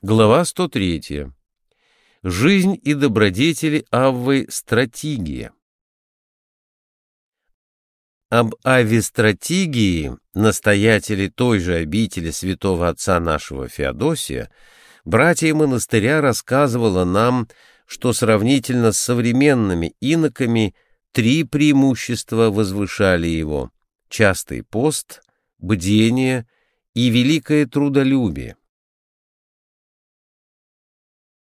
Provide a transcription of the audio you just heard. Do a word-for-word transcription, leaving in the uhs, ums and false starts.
Глава сто третья. Жизнь и добродетели Аввы Стратигия. Об Авве Стратигии, настоятеле той же обители святого отца нашего Феодосия, братья монастыря рассказывала нам, что сравнительно с современными иноками три преимущества возвышали его: частый пост, бдение и великое трудолюбие.